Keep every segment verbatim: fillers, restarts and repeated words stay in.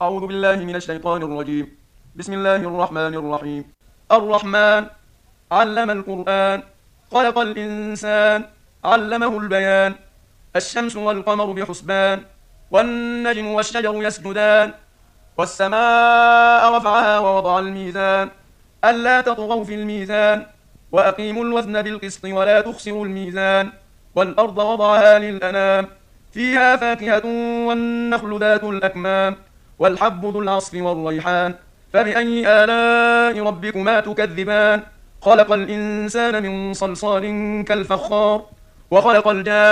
أعوذ بالله من الشيطان الرجيم. بسم الله الرحمن الرحيم. الرحمن علم القرآن خلق الإنسان علمه البيان. الشمس والقمر بحسبان والنجم والشجر يسجدان والسماء رفعها ووضع الميزان ألا تطغوا في الميزان وأقيموا الوزن بالقسط ولا تخسروا الميزان والأرض وضعها للأنام فيها فاكهة والنخل ذات الأكمام والحب ذو العصف والريحان فبأي آلاء ربكما تكذبان خلق الإنسان من صلصال كالفخار وخلق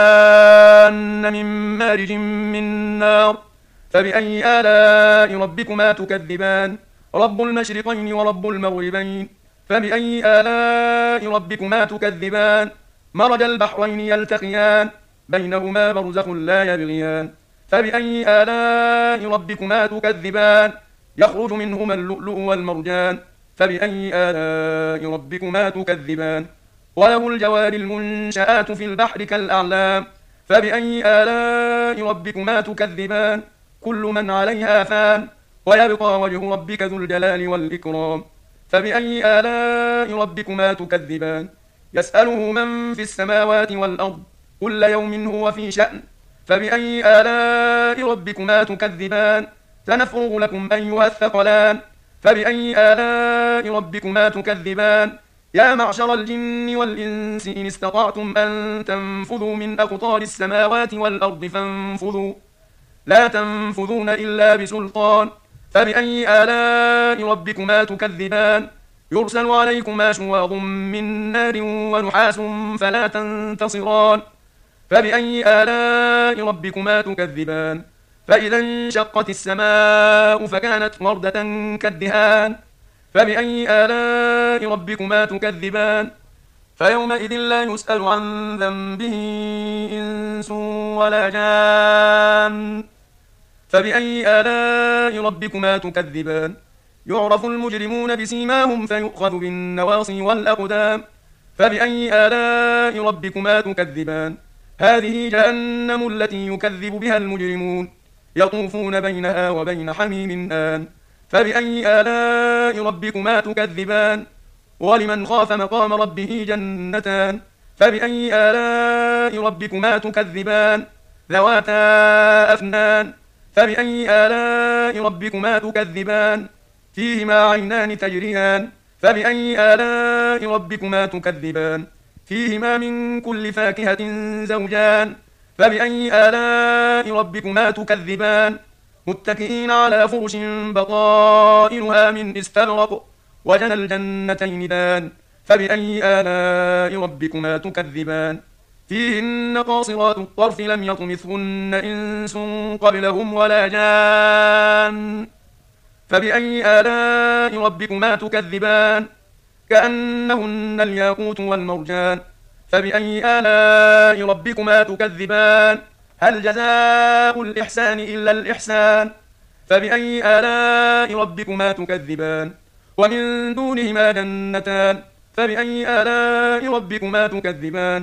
الجان من مارج من نار فبأي آلاء ربكما تكذبان رب المشرقين ورب المغربين فبأي آلاء ربكما تكذبان مرج البحرين يلتقيان بينهما برزخ لا يبغيان فبأي آلاء ربكما تكذبان يخرج منهما اللؤلؤ والمرجان فبأي آلاء ربكما تكذبان وله الجوار المنشآت في البحر كالأعلام فبأي آلاء ربكما تكذبان كل من عليها فان ويبقى وجه ربك ذو الجلال والإكرام فبأي آلاء ربكما تكذبان يسأله من في السماوات والأرض كل يوم هو في شأن فبأي آلاء ربكما تكذبان سنفرغ لكم أيها الثقلان فبأي آلاء ربكما تكذبان يا معشر الجن والإنس إن استطعتم أن تنفذوا من أقطار السماوات والأرض فانفذوا لا تنفذون إلا بسلطان فبأي آلاء ربكما تكذبان يرسل عليكما شواظ من نار ونحاس فلا تنتصران فبأي آلاء ربكما تكذبان فإذا انشقت السماء فكانت وردة كالدهان فبأي آلاء ربكما تكذبان فيومئذ لا يسأل عن ذنبه إنس ولا جان فبأي آلاء ربكما تكذبان يعرف المجرمون بسيماهم فيؤخذ بالنواصي والأقدام فبأي آلاء ربكما تكذبان هذه جهنم التي يكذب بها المجرمون يطوفون بينها وبين حميم آن فبأي آلاء ربكما تكذبان ولمن خاف مقام ربه جنتان فبأي آلاء ربكما تكذبان ذواتا أفنان فبأي آلاء ربكما تكذبان فيهما عينان تجريان فبأي آلاء ربكما تكذبان فيهما من كل فاكهة زوجان فبأي آلاء ربكما تكذبان متكئين على فرش بطائنها من استبرق وجنى الجنتين دان فبأي آلاء ربكما تكذبان فيهن قاصرات الطرف لم يطمثهن إنس قبلهم ولا جان فبأي آلاء ربكما تكذبان كأنهن الياقوت والمرجان فبأي آلاء ربكما تكذبان هل جزاء الإحسان إلا الإحسان فبأي آلاء ربكما تكذبان ومن دونهما جنتان فبأي آلاء ربكما تكذبان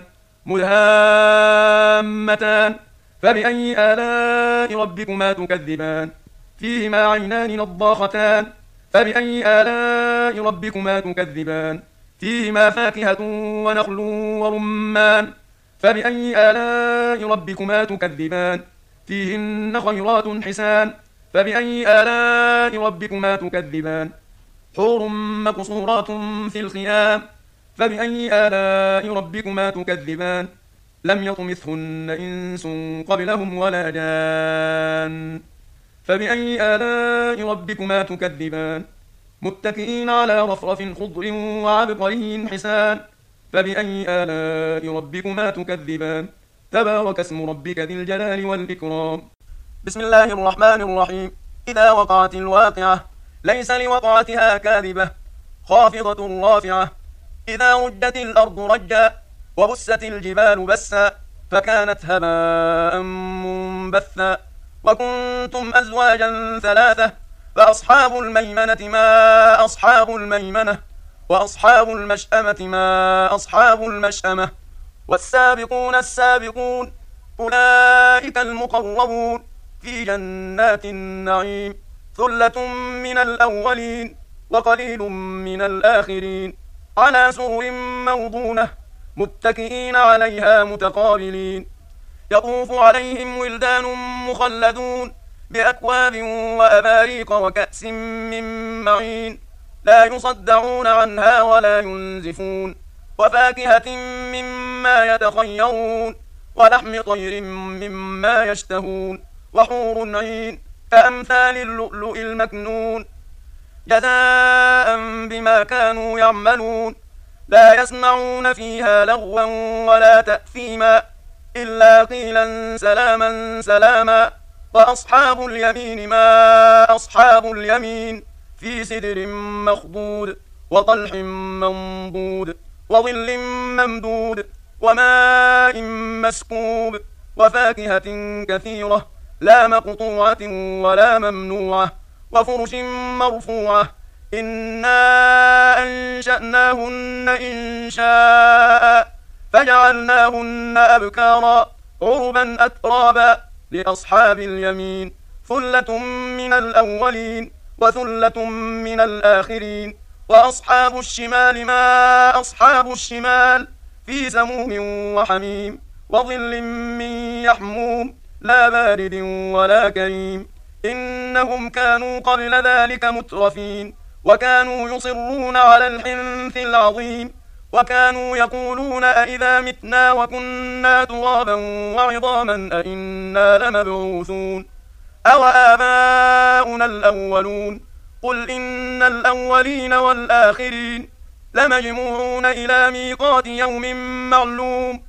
مدهامتان فبأي آلاء ربكما تكذبان فيهما عينان نضاختان فبأي آلاء ربكما تكذبان فيهما فاكهة ونخل ورمان فبأي آلاء ربكما تكذبان فيهن خيرات حسان فبأي آلاء ربكما تكذبان حور مقصورات في الخيام فبأي آلاء ربكما تكذبان لم يطمثهن إنس قبلهم ولا جان فبأي آلاء ربكما تكذبان متكئين على رفرف خضر وعبقري حسان فبأي آلاء ربكما تكذبان تبارك اسم ربك ذي الجلال والإكرام. بسم الله الرحمن الرحيم. إذا وقعت الواقعة ليس لوقعتها كاذبة خافضة رافعة إذا رجت الأرض رجا وبست الجبال بسا فكانت هباء منبثا وكنتم أزواجا ثلاثة فأصحاب الميمنة ما أصحاب الميمنة وأصحاب المشأمة ما أصحاب المشأمة والسابقون السابقون أولئك المقربون في جنات النعيم ثلة من الأولين وقليل من الآخرين على سرر موضونة متكئين عليها متقابلين يطوف عليهم ولدان مخلدون بأكواب وأباريق وكأس من معين لا يصدعون عنها ولا ينزفون وفاكهة مما يتخيرون ولحم طير مما يشتهون وحور عين كأمثال اللؤلؤ المكنون جزاء بما كانوا يعملون لا يسمعون فيها لغوا ولا تأثيما إلا قيلا سلاما سلاما وأصحاب اليمين ما أصحاب اليمين في سدر مخضود وطلح منضود وظل ممدود وماء مسكوب وفاكهة كثيرة لا مقطوعة ولا ممنوعة وفرش مرفوعة إنا أنشأناهن إنشاء فجعلناهن أبكارا عربا أترابا لأصحاب اليمين ثلة من الأولين وثلة من الآخرين وأصحاب الشمال ما أصحاب الشمال في سموم وحميم وظل من يحموم لا بارد ولا كريم إنهم كانوا قبل ذلك مترفين وكانوا يصرون على الحنث العظيم وكانوا يقولون أئذا متنا وكنا ترابا وعظاما أئنا لمبعوثون أو آباؤنا الأولون قل إن الأولين والآخرين لمجموعون إلى ميقات يوم معلوم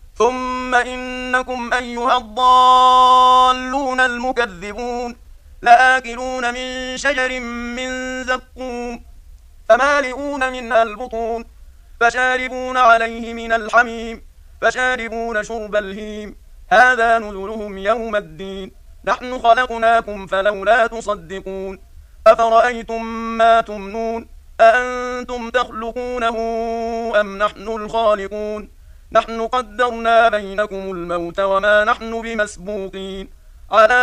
ثم إنكم أيها الضالون المكذبون لآكلون من شجر من زقوم فمالئون منها البطون فشاربون عليه من الحميم فشاربون شرب الهيم هذا نزلهم يوم الدين نحن خلقناكم فلولا تصدقون أفرأيتم ما تمنون أأنتم تخلقونه أم نحن الخالقون نحن قدرنا بينكم الموت وما نحن بمسبوقين على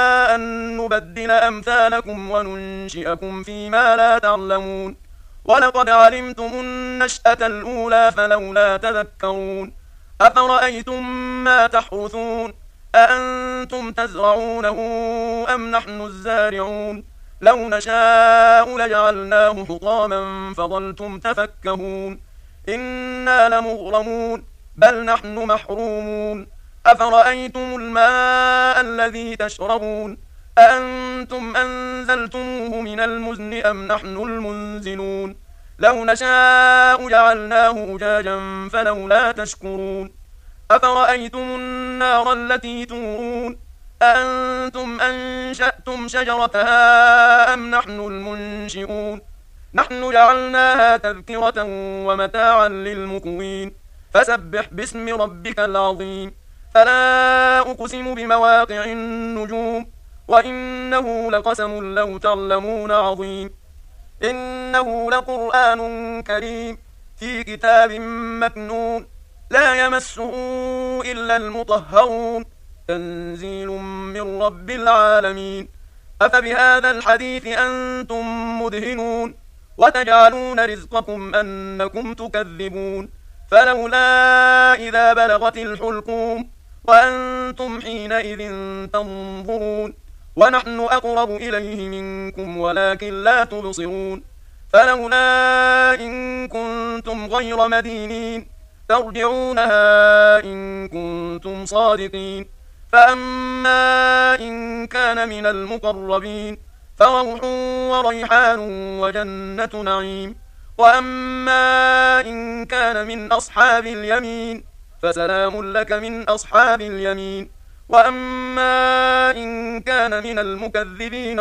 أن نبدل أمثالكم وننشئكم فيما لا تعلمون ولقد علمتم النشأة الأولى فلولا تذكرون أفرأيتم ما تحرثون أأنتم تزرعونه أم نحن الزارعون لو نشاء لجعلناه حطاما فظلتم تفكهون إنا لمغرمون بل نحن محرومون أفرأيتم الماء الذي تشربون أأنتم أنزلتموه من المزن أم نحن المنزلون لو نشاء جعلناه أجاجا فلولا تشكرون أفرأيتم النار التي تورون أأنتم أنشأتم شجرتها أم نحن المنشئون نحن جعلناها تذكرة ومتاعا للمقوين فسبح باسم ربك العظيم فلا أقسم بمواقع النجوم وإنه لقسم لو تعلمون عظيم إنه لقرآن كريم في كتاب مكنون لا يمسه إلا المطهرون تنزيل من رب العالمين أفبهذا الحديث أنتم مدهنون وتجعلون رزقكم أنكم تكذبون فلولا إذا بلغت الحلقوم وأنتم حينئذ تنظرون ونحن أقرب إليه منكم ولكن لا تبصرون فلولا إن كنتم غير مدينين ترجعونها إن كنتم صادقين فأما إن كان من المقربين فروح وريحان وجنة نعيم وأما إن كان من أصحاب اليمين فسلام لك من أصحاب اليمين وأما إن كان من المكذبين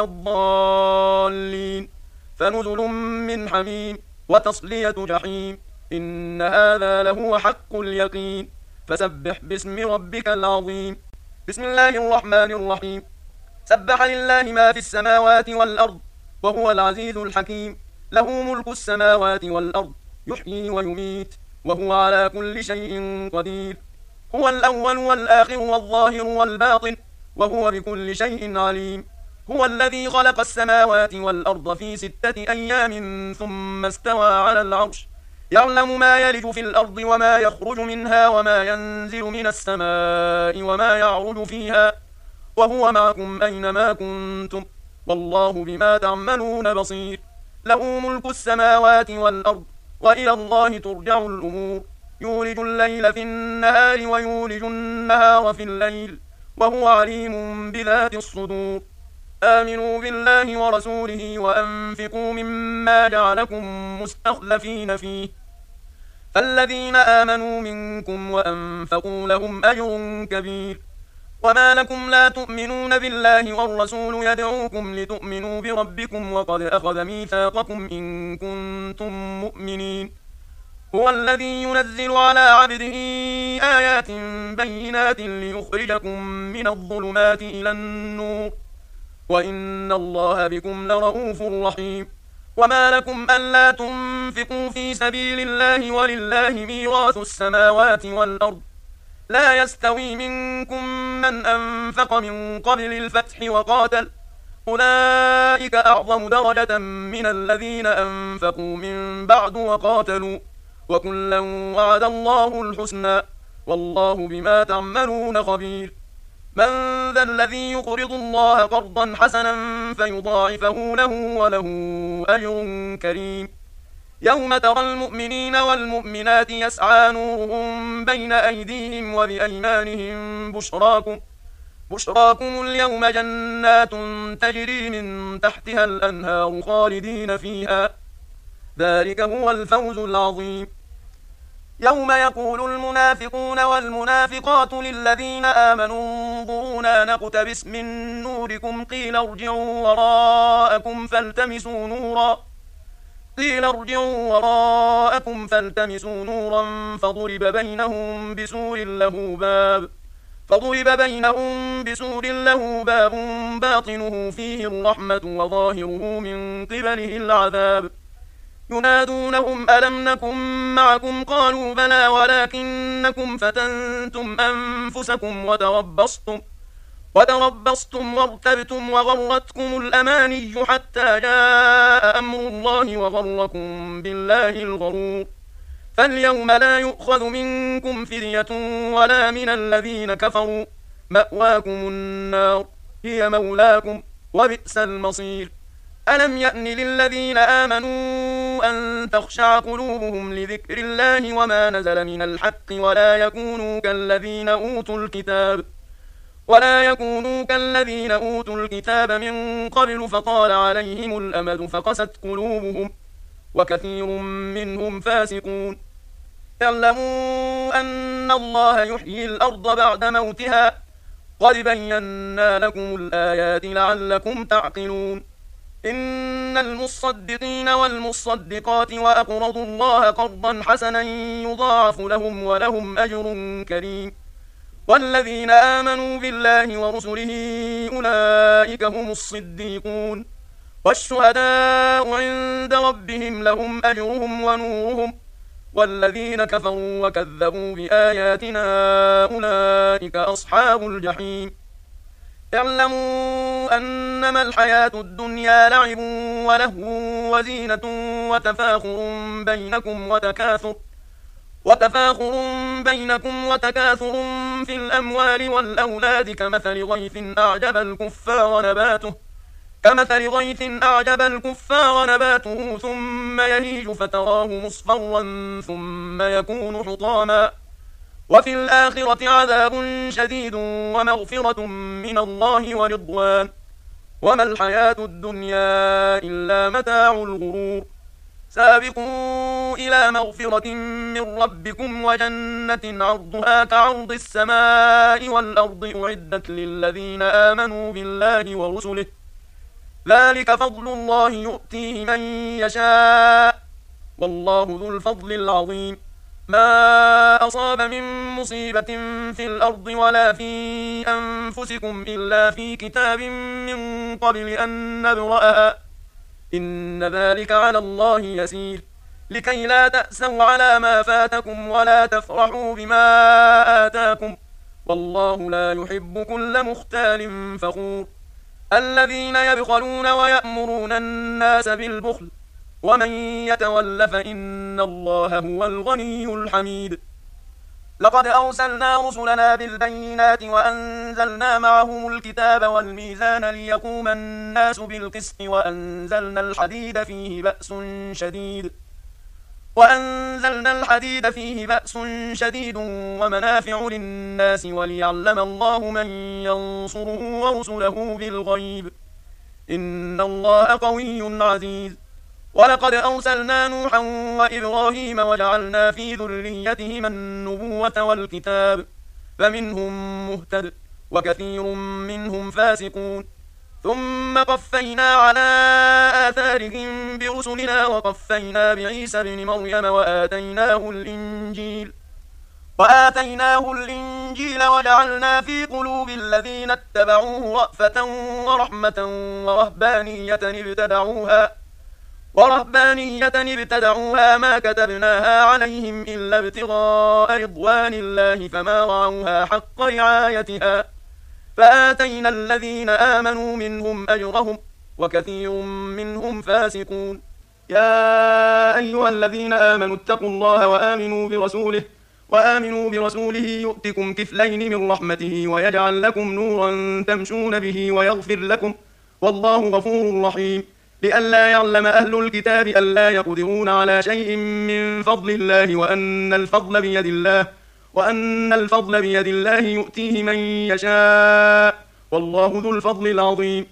الضالين فنزل من حميم وتصلية جحيم إن هذا لهو حق اليقين فسبح باسم ربك العظيم بسم الله الرحمن الرحيم سبح لله ما في السماوات والأرض وهو العزيز الحكيم له ملك السماوات والأرض يحيي ويميت وهو على كل شيء قدير هو الأول والآخر والظاهر والباطن وهو بكل شيء عليم هو الذي خلق السماوات والأرض في ستة أيام ثم استوى على العرش يعلم ما يلج في الأرض وما يخرج منها وما ينزل من السماء وما يعرج فيها وهو معكم أينما كنتم والله بما تعملون بصير. له ملك السماوات والأرض وإلى الله ترجع الأمور. يولج الليل في النهار ويولج النهار في الليل وهو عليم بذات الصدور. آمنوا بالله ورسوله وأنفقوا مما جعلكم مستخلفين فيه فالذين آمنوا منكم وأنفقوا لهم أجر كبير. وما لكم لا تؤمنون بالله والرسول يدعوكم لتؤمنوا بربكم وقد أخذ ميثاقكم إن كنتم مؤمنين. هو الذي ينزل على عبده آيات بينات ليخرجكم من الظلمات إلى النور وإن الله بكم لرؤوف رحيم. وما لكم ألا تنفقوا في سبيل الله ولله ميراث السماوات والأرض لا يستوي منكم من أنفق من قبل الفتح وقاتل أولئك أعظم درجة من الذين أنفقوا من بعد وقاتلوا وكلا وعد الله الحسنى والله بما تعملون خبير. من ذا الذي يقرض الله قرضا حسنا فيضاعفه له وله أجر كريم. يوم ترى المؤمنين والمؤمنات يسعى نورهم بين أيديهم وبأيمانهم بشراكم بشراكم اليوم جنات تجري من تحتها الأنهار خالدين فيها ذلك هو الفوز العظيم. يوم يقول المنافقون والمنافقات للذين آمنوا انظرونا نقتبس من نوركم قيل ارجعوا وراءكم فالتمسوا نورا قيل ارجعوا وراءكم فالتمسوا نورا فضرب بينهم بسور له باب فضرب بينهم بسور له باب باطنه فيه الرحمة وظاهره من قبله العذاب. ينادونهم ألم نكن معكم قالوا بلى ولكنكم فتنتم أنفسكم وتربصتم وتربصتم وارتبتم وغرتكم الأماني حتى جاء أمر الله وغركم بالله الغرور. فاليوم لا يؤخذ منكم فدية ولا من الذين كفروا مأواكم النار هي مولاكم وبئس المصير. ألم يأن للذين آمنوا أن تخشع قلوبهم لذكر الله وما نزل من الحق ولا يكونوا كالذين أوتوا الكتاب ولا يكونوا كالذين أوتوا الكتاب من قبل فطال عليهم الأمد فقست قلوبهم وكثير منهم فاسقون. اعلموا أن الله يحيي الأرض بعد موتها قد بينا لكم الآيات لعلكم تعقلون. إن المصدقين والمصدقات وأقرضوا الله قرضا حسنا يضاعف لهم ولهم أجر كريم. والذين آمنوا بالله ورسله أولئك هم الصديقون والشهداء عند ربهم لهم أجرهم ونورهم والذين كفروا وكذبوا بآياتنا أولئك أصحاب الجحيم. اعلموا أنما الحياة الدنيا لعب ولهو وزينة وتفاخر بينكم وتكاثر وتفاخر بينكم وتكاثر في الأموال والأولاد كمثل غيث أعجب الكفار نباته كمثل غيث أعجب الكفار نباته ثم يهيج فتراه مصفرا ثم يكون حطاما وفي الآخرة عذاب شديد ومغفرة من الله ورضوان وما الحياة الدنيا إلا متاع الغرور. سابقوا إلى مغفرة من ربكم وجنة عرضها كعرض السماء والأرض أعدت للذين آمنوا بالله ورسله ذلك فضل الله يؤتيه من يشاء والله ذو الفضل العظيم. ما أصاب من مصيبة في الأرض ولا في أنفسكم إلا في كتاب من قبل أن نبرأها إن ذلك على الله يسير لكي لا تأسوا على ما فاتكم ولا تفرحوا بما آتاكم والله لا يحب كل مختال فخور. الذين يبخلون ويأمرون الناس بالبخل ومن يتول فإن الله هو الغني الحميد. لقد أرسلنا رسلنا بالبينات وأنزلنا معهم الكتاب والميزان ليقوم الناس بالقسط وأنزلنا الحديد فيه بأس شديد وأنزلنا الحديد فيه بأس شديد ومنافع للناس وليعلم الله من ينصره ورسله بالغيب إن الله قوي عزيز. ولقد أرسلنا نوحا وإبراهيم وجعلنا في ذريتهما النبوة والكتاب فمنهم مهتد وكثير منهم فاسقون. ثم قفينا على آثارهم برسلنا وقفينا بعيسى ابن مريم وآتيناه الإنجيل وآتيناه الإنجيل وجعلنا في قلوب الذين اتبعوه رأفة ورحمة ورهبانية ابتدعوها ورهبانية ابتدعوها ما كتبناها عليهم إلا ابتغاء رضوان الله فما رعوها حق رعايتها فآتينا الذين آمنوا منهم أجرهم وكثير منهم فاسقون. يا أيها الذين آمنوا اتقوا الله وآمنوا برسوله وآمنوا برسوله يؤتكم كفلين من رحمته ويجعل لكم نورا تمشون به ويغفر لكم والله غفور رحيم. لئلا يعلم أهل الكتاب ألا يقدرون على شيء من فضل الله وأن الفضل بيد الله وأن الفضل بيد الله يؤتيه من يشاء والله ذو الفضل العظيم.